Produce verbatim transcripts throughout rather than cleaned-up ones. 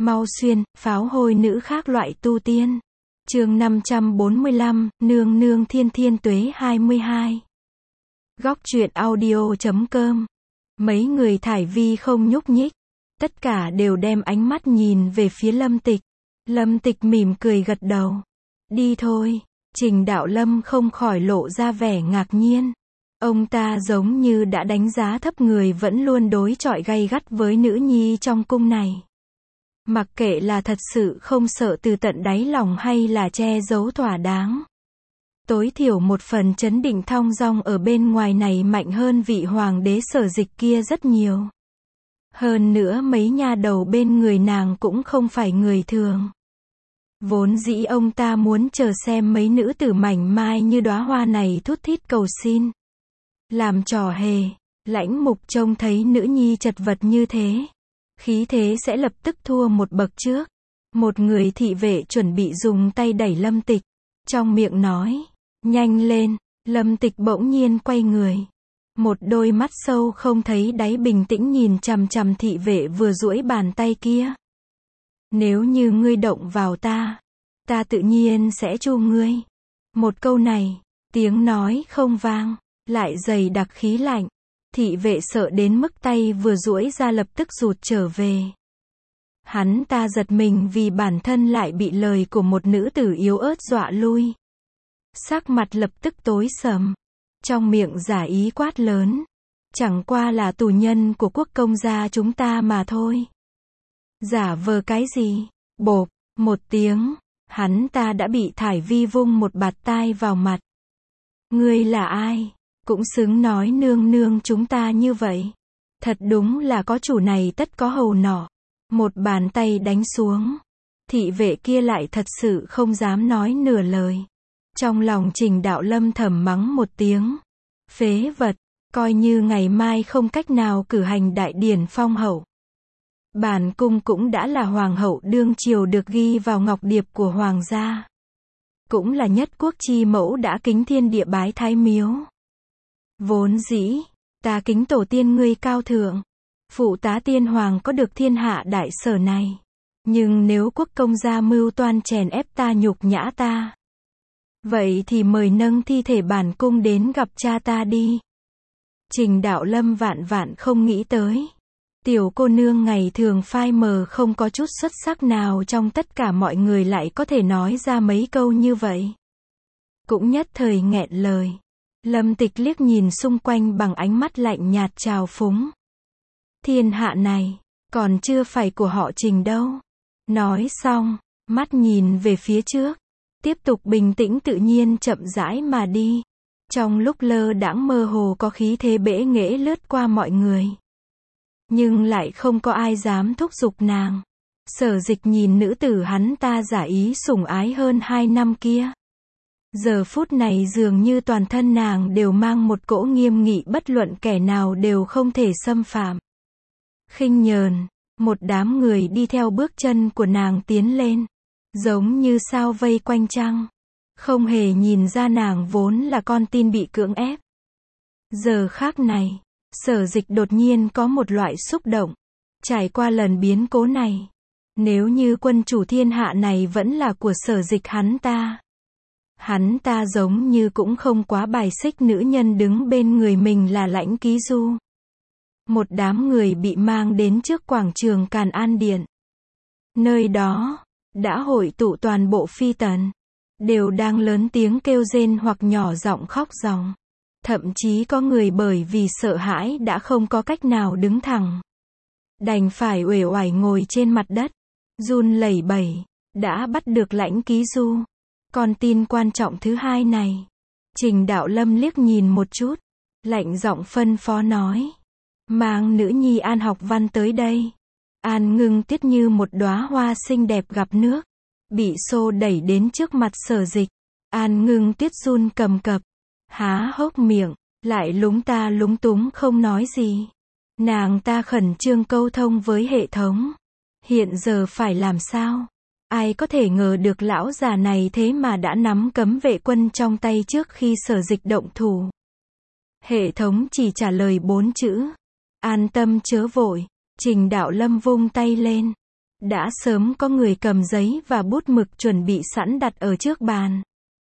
Mau xuyên, pháo hôi nữ khác loại tu tiên. Chương năm trăm bốn mươi lăm, nương nương thiên thiên tuế hai mươi hai. Góc truyện audio chấm com. Mấy người thải vi không nhúc nhích. Tất cả đều đem ánh mắt nhìn về phía Lâm Tịch. Lâm Tịch mỉm cười gật đầu. Đi thôi. Trình Đạo Lâm không khỏi lộ ra vẻ ngạc nhiên. Ông ta giống như đã đánh giá thấp người vẫn luôn đối chọi gay gắt với nữ nhi trong cung này. Mặc kệ là thật sự không sợ từ tận đáy lòng hay là che giấu thỏa đáng. Tối thiểu một phần chấn định thong dong ở bên ngoài này mạnh hơn vị hoàng đế Sở Dịch kia rất nhiều. Hơn nữa mấy nha đầu bên người nàng cũng không phải người thường. Vốn dĩ ông ta muốn chờ xem mấy nữ tử mảnh mai như đóa hoa này thút thít cầu xin. Làm trò hề, Lãnh Mục trông thấy nữ nhi chật vật như thế. Khí thế sẽ lập tức thua một bậc trước. Một người thị vệ chuẩn bị dùng tay đẩy Lâm Tịch. Trong miệng nói, nhanh lên, Lâm Tịch bỗng nhiên quay người. Một đôi mắt sâu không thấy đáy bình tĩnh nhìn chằm chằm thị vệ vừa duỗi bàn tay kia. Nếu như ngươi động vào ta, ta tự nhiên sẽ chu ngươi. Một câu này, tiếng nói không vang, lại dày đặc khí lạnh. Thị vệ sợ đến mức tay vừa duỗi ra lập tức rụt trở về. Hắn ta giật mình vì bản thân lại bị lời của một nữ tử yếu ớt dọa lui. Sắc mặt lập tức tối sầm. Trong miệng giả ý quát lớn. Chẳng qua là tù nhân của quốc công gia chúng ta mà thôi. Giả vờ cái gì? Bộp, một tiếng, hắn ta đã bị Thải Vi vung một bạt tai vào mặt. Ngươi là ai? Cũng xứng nói nương nương chúng ta như vậy. Thật đúng là có chủ này tất có hầu nọ. Một bàn tay đánh xuống. Thị vệ kia lại thật sự không dám nói nửa lời. Trong lòng Trình Đạo Lâm thầm mắng một tiếng. Phế vật, coi như ngày mai không cách nào cử hành đại điển phong hậu. Bản cung cũng đã là hoàng hậu đương triều được ghi vào ngọc điệp của hoàng gia. Cũng là nhất quốc chi mẫu đã kính thiên địa bái thái miếu. Vốn dĩ, ta kính tổ tiên ngươi cao thượng. Phụ tá tiên hoàng có được thiên hạ đại sở này. Nhưng nếu quốc công gia mưu toan chèn ép ta nhục nhã ta. Vậy thì mời nâng thi thể bản cung đến gặp cha ta đi. Trình Đạo Lâm vạn vạn không nghĩ tới. Tiểu cô nương ngày thường phai mờ không có chút xuất sắc nào trong tất cả mọi người lại có thể nói ra mấy câu như vậy. Cũng nhất thời nghẹn lời. Lâm Tịch liếc nhìn xung quanh bằng ánh mắt lạnh nhạt trào phúng. Thiên hạ này, còn chưa phải của họ Trình đâu. Nói xong, mắt nhìn về phía trước. Tiếp tục bình tĩnh tự nhiên chậm rãi mà đi. Trong lúc lơ đãng mơ hồ có khí thế bẽ nghễ lướt qua mọi người. Nhưng lại không có ai dám thúc giục nàng. Sở Dịch nhìn nữ tử hắn ta giả ý sủng ái hơn hai năm kia. Giờ phút này dường như toàn thân nàng đều mang một cỗ nghiêm nghị bất luận kẻ nào đều không thể xâm phạm. Khinh nhờn, một đám người đi theo bước chân của nàng tiến lên. Giống như sao vây quanh trăng. Không hề nhìn ra nàng vốn là con tin bị cưỡng ép. Giờ khác này, Sở Dịch đột nhiên có một loại xúc động. Trải qua lần biến cố này. Nếu như quân chủ thiên hạ này vẫn là của Sở Dịch hắn ta. Hắn ta giống như cũng không quá bài xích nữ nhân đứng bên người mình là Lãnh Ký Du. Một đám người bị mang đến trước quảng trường Càn An Điện. Nơi đó, đã hội tụ toàn bộ phi tần. Đều đang lớn tiếng kêu rên hoặc nhỏ giọng khóc ròng. Thậm chí có người bởi vì sợ hãi đã không có cách nào đứng thẳng. Đành phải uể oải ngồi trên mặt đất. Run lẩy bẩy. Đã bắt được Lãnh Ký Du. Con tin quan trọng thứ hai này. Trình Đạo Lâm liếc nhìn một chút. Lạnh giọng phân phó nói. Mang nữ nhi An Học Văn tới đây. An Ngưng Tiết như một đóa hoa xinh đẹp gặp nước. Bị xô đẩy đến trước mặt Sở Dịch. An Ngưng Tiết run cầm cập. Há hốc miệng. Lại lúng ta lúng túng không nói gì. Nàng ta khẩn trương câu thông với hệ thống. Hiện giờ phải làm sao? Ai có thể ngờ được lão già này thế mà đã nắm cấm vệ quân trong tay trước khi Sở Dịch động thủ. Hệ thống chỉ trả lời bốn chữ. An tâm chớ vội. Trình Đạo Lâm vung tay lên. Đã sớm có người cầm giấy và bút mực chuẩn bị sẵn đặt ở trước bàn.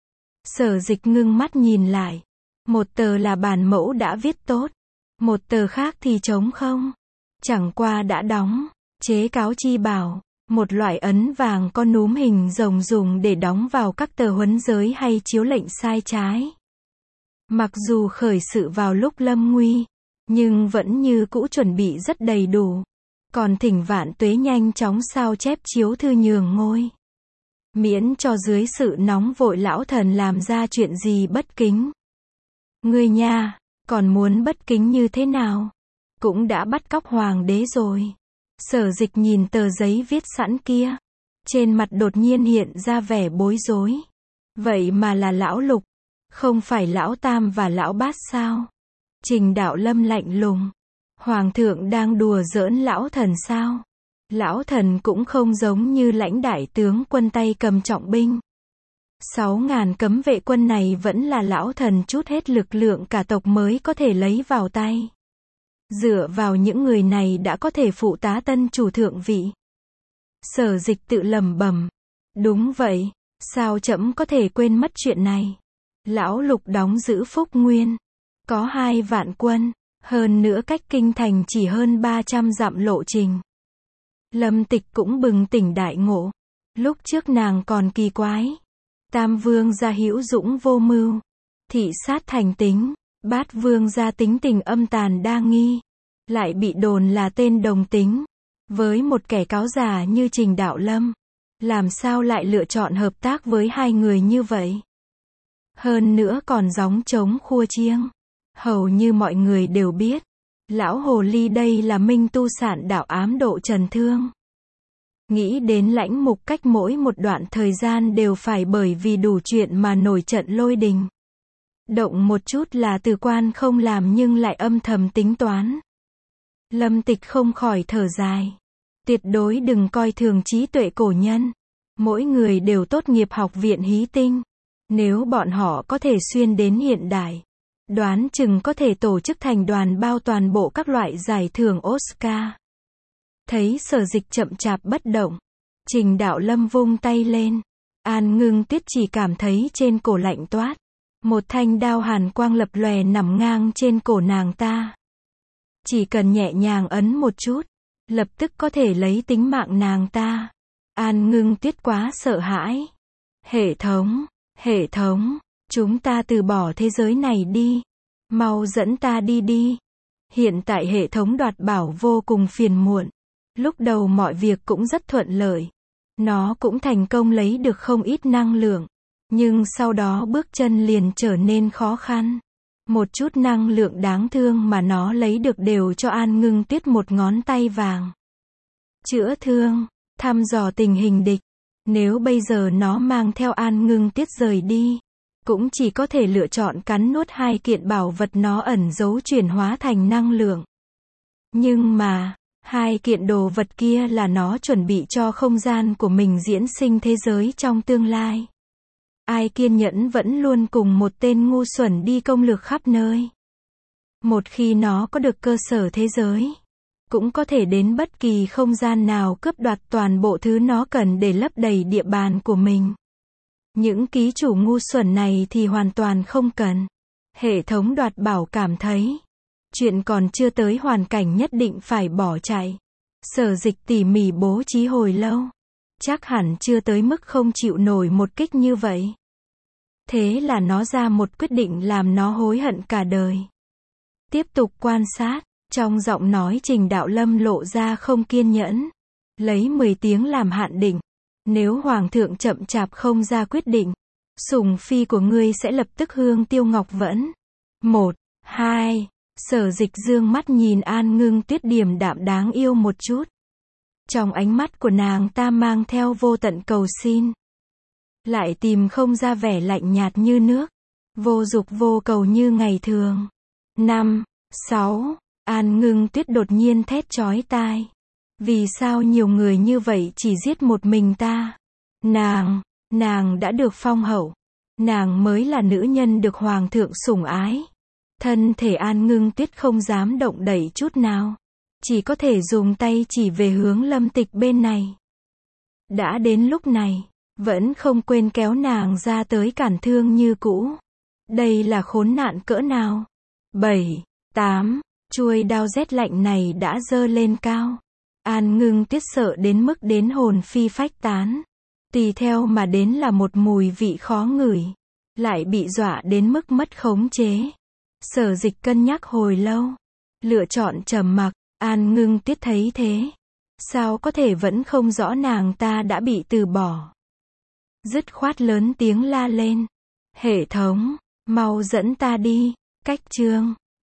Sở Dịch ngưng mắt nhìn lại. Một tờ là bản mẫu đã viết tốt. Một tờ khác thì trống không. Chẳng qua đã đóng. Chế cáo chi bảo. Một loại ấn vàng có núm hình rồng dùng để đóng vào các tờ huấn giới hay chiếu lệnh sai trái. Mặc dù khởi sự vào lúc lâm nguy, nhưng vẫn như cũ chuẩn bị rất đầy đủ. Còn thỉnh Vạn Tuế nhanh chóng sao chép chiếu thư nhường ngôi. Miễn cho dưới sự nóng vội lão thần làm ra chuyện gì bất kính. Ngươi nha, còn muốn bất kính như thế nào? Cũng đã bắt cóc hoàng đế rồi. Sở Dịch nhìn tờ giấy viết sẵn kia. Trên mặt đột nhiên hiện ra vẻ bối rối. Vậy mà là lão Lục, không phải lão Tam và lão Bát sao? Trình Đạo Lâm lạnh lùng. Hoàng thượng đang đùa giỡn lão thần sao? Lão thần cũng không giống như lãnh đại tướng quân tay cầm trọng binh. Sáu ngàn cấm vệ quân này vẫn là lão thần trút hết lực lượng cả tộc mới có thể lấy vào tay. Dựa vào những người này đã có thể phụ tá tân chủ thượng vị. Sở Dịch tự lẩm bẩm. Đúng vậy, sao trẫm có thể quên mất chuyện này? Lão Lục đóng giữ Phúc Nguyên. Có hai vạn quân. Hơn nữa cách kinh thành chỉ hơn ba trăm dặm lộ trình. Lâm Tịch cũng bừng tỉnh đại ngộ. Lúc trước nàng còn kỳ quái. Tam vương gia hữu dũng vô mưu. Thị sát thành tính. Bát vương gia tính tình âm tàn đa nghi. Lại bị đồn là tên đồng tính. Với một kẻ cáo già như Trình Đạo Lâm. Làm sao lại lựa chọn hợp tác với hai người như vậy? Hơn nữa còn gióng trống khua chiêng. Hầu như mọi người đều biết. Lão hồ ly đây là minh tu sạn đạo ám độ Trần Thương. Nghĩ đến lãnh mục cách mỗi một đoạn thời gian đều phải bởi vì đủ chuyện mà nổi trận lôi đình. Động một chút là từ quan không làm nhưng lại âm thầm tính toán. Lâm Tịch không khỏi thở dài. Tuyệt đối đừng coi thường trí tuệ cổ nhân. Mỗi người đều tốt nghiệp học viện hí tinh. Nếu bọn họ có thể xuyên đến hiện đại, đoán chừng có thể tổ chức thành đoàn bao toàn bộ các loại giải thưởng Oscar. Thấy Sở Dịch chậm chạp bất động, Trình Đạo Lâm vung tay lên. An Ngưng Tuyết chỉ cảm thấy trên cổ lạnh toát. Một thanh đao hàn quang lập lòe nằm ngang trên cổ nàng ta. Chỉ cần nhẹ nhàng ấn một chút, lập tức có thể lấy tính mạng nàng ta. An Ngưng Tuyết quá sợ hãi. Hệ thống, hệ thống, chúng ta từ bỏ thế giới này đi. Mau dẫn ta đi đi. Hiện tại hệ thống đoạt bảo vô cùng phiền muộn. Lúc đầu mọi việc cũng rất thuận lợi. Nó cũng thành công lấy được không ít năng lượng. Nhưng sau đó bước chân liền trở nên khó khăn. Một chút năng lượng đáng thương mà nó lấy được đều cho An Ngưng Tuyết một ngón tay vàng. Chữa thương, thăm dò tình hình địch. Nếu bây giờ nó mang theo An Ngưng Tuyết rời đi, cũng chỉ có thể lựa chọn cắn nuốt hai kiện bảo vật nó ẩn giấu chuyển hóa thành năng lượng. Nhưng mà, hai kiện đồ vật kia là nó chuẩn bị cho không gian của mình diễn sinh thế giới trong tương lai. Ai kiên nhẫn vẫn luôn cùng một tên ngu xuẩn đi công lược khắp nơi. Một khi nó có được cơ sở thế giới, cũng có thể đến bất kỳ không gian nào cướp đoạt toàn bộ thứ nó cần để lấp đầy địa bàn của mình. Những ký chủ ngu xuẩn này thì hoàn toàn không cần. Hệ thống đoạt bảo cảm thấy chuyện còn chưa tới hoàn cảnh nhất định phải bỏ chạy. Sở Dịch tỉ mỉ bố trí hồi lâu. Chắc hẳn chưa tới mức không chịu nổi một kích như vậy. Thế là nó ra một quyết định làm nó hối hận cả đời. Tiếp tục quan sát, trong giọng nói Trình Đạo Lâm lộ ra không kiên nhẫn. Lấy mười tiếng làm hạn định. Nếu Hoàng thượng chậm chạp không ra quyết định, sủng phi của ngươi sẽ lập tức hương tiêu ngọc vẫn. Một, hai, Sở Dịch dương mắt nhìn An Ngưng Tuyết điềm đạm đáng yêu một chút. Trong ánh mắt của nàng ta mang theo vô tận cầu xin. Lại tìm không ra vẻ lạnh nhạt như nước. Vô dục vô cầu như ngày thường. Năm, sáu, An Ngưng Tuyết đột nhiên thét chói tai. Vì sao nhiều người như vậy chỉ giết một mình ta? Nàng, nàng đã được phong hậu. Nàng mới là nữ nhân được Hoàng thượng sủng ái. Thân thể An Ngưng Tuyết không dám động đậy chút nào. Chỉ có thể dùng tay chỉ về hướng Lâm Tịch bên này. Đã đến lúc này, vẫn không quên kéo nàng ra tới cản thương như cũ. Đây là khốn nạn cỡ nào? bảy, tám, chuôi đao rét lạnh này đã giơ lên cao. An Ngưng Tuyết sợ đến mức đến hồn phi phách tán. Tùy theo mà đến là một mùi vị khó ngửi. Lại bị dọa đến mức mất khống chế. Sở Dịch cân nhắc hồi lâu. Lựa chọn trầm mặc. An Ngưng Tuyết thấy thế. Sao có thể vẫn không rõ nàng ta đã bị từ bỏ. Dứt khoát lớn tiếng la lên. Hệ thống, mau dẫn ta đi. Cách chương